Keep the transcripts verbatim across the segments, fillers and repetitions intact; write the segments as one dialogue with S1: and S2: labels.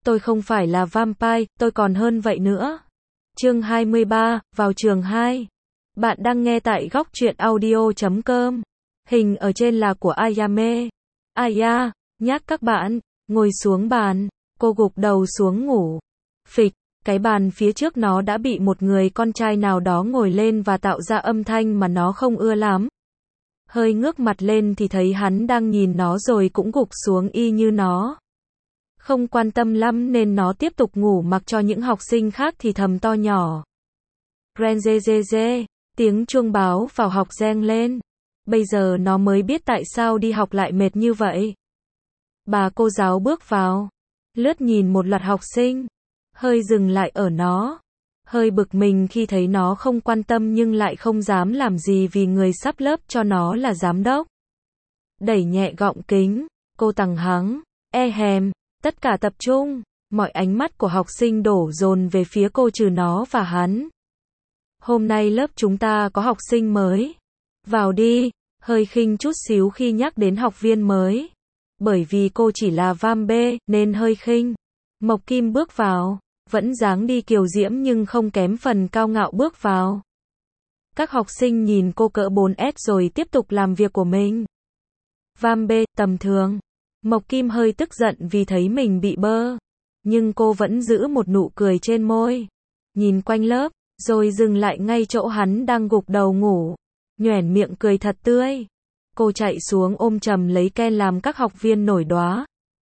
S1: tôi không phải là vampire, tôi còn hơn vậy nữa. Chương hai mươi ba, vào trường hai. Bạn đang nghe tại góc truyện audio chấm com. Hình ở trên là của Ayame. Aya, nhắc các bạn, ngồi xuống bàn, cô gục đầu xuống ngủ. Phịch, cái bàn phía trước nó đã bị một người con trai nào đó ngồi lên và tạo ra âm thanh mà nó không ưa lắm. Hơi ngước mặt lên thì thấy hắn đang nhìn nó rồi cũng gục xuống y như nó. Không quan tâm lắm nên nó tiếp tục ngủ mặc cho những học sinh khác thì thầm to nhỏ. Ren dê dê dê, tiếng chuông báo vào học reng lên. Bây giờ nó mới biết tại sao đi học lại mệt như vậy. Bà cô giáo bước vào, lướt nhìn một loạt học sinh, hơi dừng lại ở nó. Hơi bực mình khi thấy nó không quan tâm nhưng lại không dám làm gì vì người sắp lớp cho nó là giám đốc. Đẩy nhẹ gọng kính, cô tằng hắng, e hèm, tất cả tập trung, mọi ánh mắt của học sinh đổ dồn về phía cô trừ nó và hắn. Hôm nay lớp chúng ta có học sinh mới. Vào đi, hơi khinh chút xíu khi nhắc đến học viên mới. Bởi vì cô chỉ là vam bê, nên hơi khinh. Mộc Kim bước vào, vẫn dáng đi kiều diễm nhưng không kém phần cao ngạo bước vào. Các học sinh nhìn cô cỡ bốn S rồi tiếp tục làm việc của mình. Vam bê, tầm thường. Mộc Kim hơi tức giận vì thấy mình bị bơ. Nhưng cô vẫn giữ một nụ cười trên môi. Nhìn quanh lớp, rồi dừng lại ngay chỗ hắn đang gục đầu ngủ. Nhoẻn miệng cười thật tươi. Cô chạy xuống ôm chầm lấy Ken làm các học viên nổi đoá.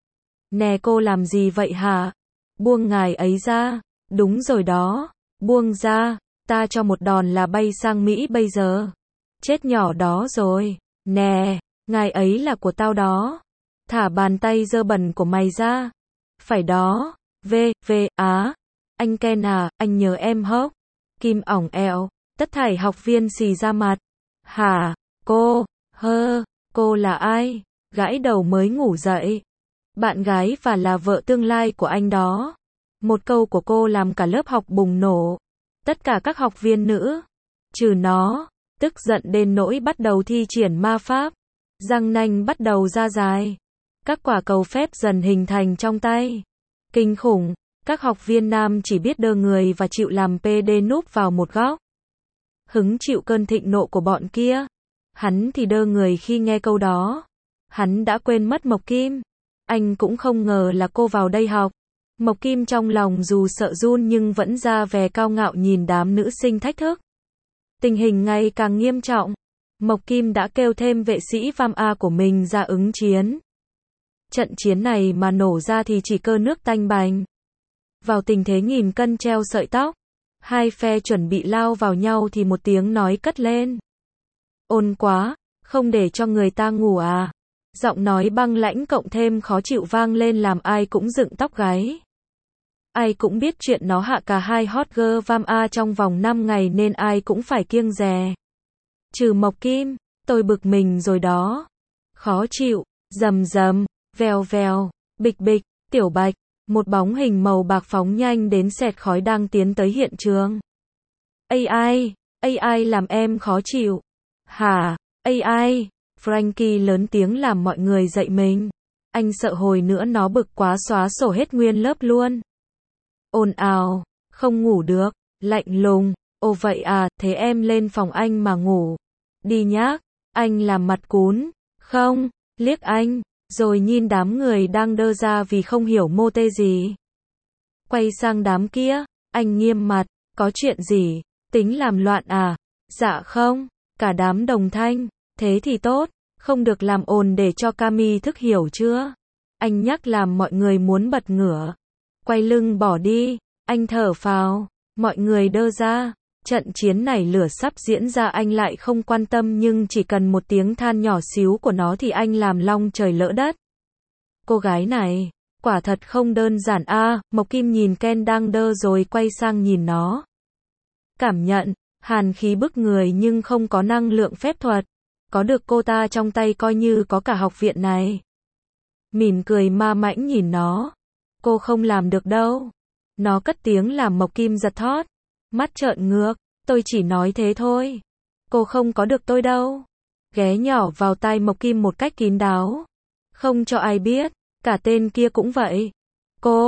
S1: Nè cô làm gì vậy hả? Buông ngài ấy ra. Đúng rồi đó. Buông ra. Ta cho một đòn là bay sang Mỹ bây giờ. Chết nhỏ đó rồi. Nè, ngài ấy là của tao đó. Thả bàn tay dơ bẩn của mày ra. Phải đó. V, V, á. Anh Ken à, anh nhớ em hốc. Kim ỏng ẹo. Tất thảy học viên xì ra mặt. Hả? Cô? Hơ? Cô là ai? Gãi đầu mới ngủ dậy. Bạn gái và là vợ tương lai của anh đó. Một câu của cô làm cả lớp học bùng nổ. Tất cả các học viên nữ, trừ nó, tức giận đến nỗi bắt đầu thi triển ma pháp. Răng nanh bắt đầu ra dài. Các quả cầu phép dần hình thành trong tay. Kinh khủng, các học viên nam chỉ biết đơ người và chịu làm pê đê núp vào một góc. Hứng chịu cơn thịnh nộ của bọn kia. Hắn thì đơ người khi nghe câu đó. Hắn đã quên mất Mộc Kim. Anh cũng không ngờ là cô vào đây học. Mộc Kim trong lòng dù sợ run nhưng vẫn ra vẻ cao ngạo nhìn đám nữ sinh thách thức. Tình hình ngày càng nghiêm trọng. Mộc Kim đã kêu thêm vệ sĩ vam A của mình ra ứng chiến. Trận chiến này mà nổ ra thì chỉ cơ nước tanh bành. Vào tình thế nghìn cân treo sợi tóc. Hai phe chuẩn bị lao vào nhau thì một tiếng nói cất lên. Ôn quá, không để cho người ta ngủ à? Giọng nói băng lãnh cộng thêm khó chịu vang lên làm ai cũng dựng tóc gáy. Ai cũng biết chuyện nó hạ cả hai hot girl vam A trong vòng năm ngày nên ai cũng phải kiêng dè. Trừ Mộc Kim, tôi bực mình rồi đó. Khó chịu, rầm rầm, vèo vèo, bịch bịch, Tiểu Bạch, một bóng hình màu bạc phóng nhanh đến xẹt khói đang tiến tới hiện trường. a i, a i làm em khó chịu. Hả, a i, Frankie lớn tiếng làm mọi người dậy mình. Anh sợ hồi nữa nó bực quá xóa sổ hết nguyên lớp luôn. Ồn ào, không ngủ được, lạnh lùng, ồ vậy à, thế em lên phòng anh mà ngủ. Đi nhá, anh làm mặt cún, không, liếc anh, rồi nhìn đám người đang đơ ra vì không hiểu mô tê gì. Quay sang đám kia, anh nghiêm mặt, có chuyện gì, tính làm loạn à? Dạ không, cả đám đồng thanh, thế thì tốt, không được làm ồn để cho Cami thức hiểu chưa? Anh nhắc làm mọi người muốn bật ngửa. Quay lưng bỏ đi, anh thở phào, mọi người đơ ra, trận chiến này lửa sắp diễn ra anh lại không quan tâm nhưng chỉ cần một tiếng than nhỏ xíu của nó thì anh làm long trời lỡ đất. Cô gái này, quả thật không đơn giản a. À, Mộc Kim nhìn Ken đang đơ rồi quay sang nhìn nó. Cảm nhận, hàn khí bức người nhưng không có năng lượng phép thuật. Có được cô ta trong tay coi như có cả học viện này. Mỉm cười ma mãnh nhìn nó. Cô không làm được đâu. Nó cất tiếng làm Mộc Kim giật thót. Mắt trợn ngược. Tôi chỉ nói thế thôi. Cô không có được tôi đâu. Ghé nhỏ vào tai Mộc Kim một cách kín đáo. Không cho ai biết. Cả tên kia cũng vậy. Cô,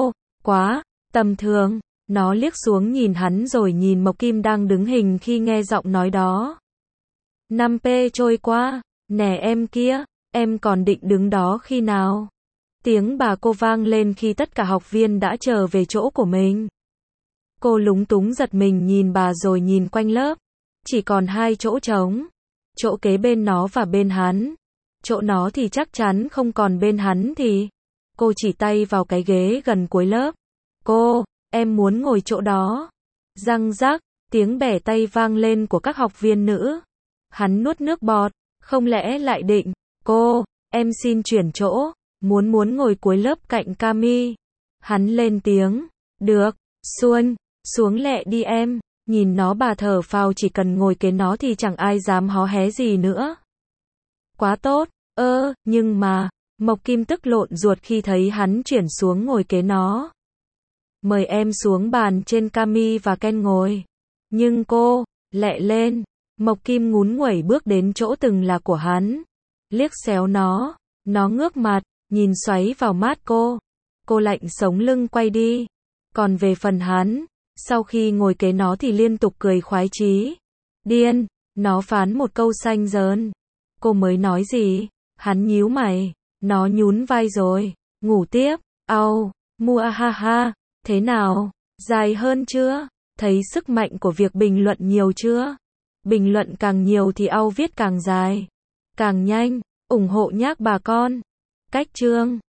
S1: Quá tầm thường. Nó liếc xuống nhìn hắn rồi nhìn Mộc Kim đang đứng hình khi nghe giọng nói đó. năm p trôi qua, nè em kia, em còn định đứng đó khi nào? Tiếng bà cô vang lên khi tất cả học viên đã trở về chỗ của mình. Cô lúng túng giật mình nhìn bà rồi nhìn quanh lớp. Chỉ còn hai chỗ trống. Chỗ kế bên nó và bên hắn. Chỗ nó thì chắc chắn không còn bên hắn thì. Cô chỉ tay vào cái ghế gần cuối lớp. Cô, em muốn ngồi chỗ đó. Răng rắc, tiếng bẻ tay vang lên của các học viên nữ. Hắn nuốt nước bọt, không lẽ lại định, cô, em xin chuyển chỗ, muốn muốn ngồi cuối lớp cạnh Cami. Hắn lên tiếng, được, Xuân, xuống lẹ đi em, nhìn nó bà thở phào chỉ cần ngồi kế nó thì chẳng ai dám hó hé gì nữa. Quá tốt, ơ, nhưng mà, Mộc Kim tức lộn ruột khi thấy hắn chuyển xuống ngồi kế nó. Mời em xuống bàn trên Cami và Ken ngồi. Nhưng cô, lẹ lên. Mộc Kim ngún nguẩy bước đến chỗ từng là của hắn. Liếc xéo nó. Nó ngước mặt, nhìn xoáy vào mắt cô. Cô lạnh sống lưng quay đi. Còn về phần hắn, sau khi ngồi kế nó thì liên tục cười khoái chí. Điên, nó phán một câu xanh dớn. Cô mới nói gì? Hắn nhíu mày. Nó nhún vai rồi. Ngủ tiếp. Au, mua ha ha. Thế nào? Dài hơn chưa? Thấy sức mạnh của việc bình luận nhiều chưa? Bình luận càng nhiều thì au viết càng dài. Càng nhanh. ủng hộ nhác bà con. Cách chương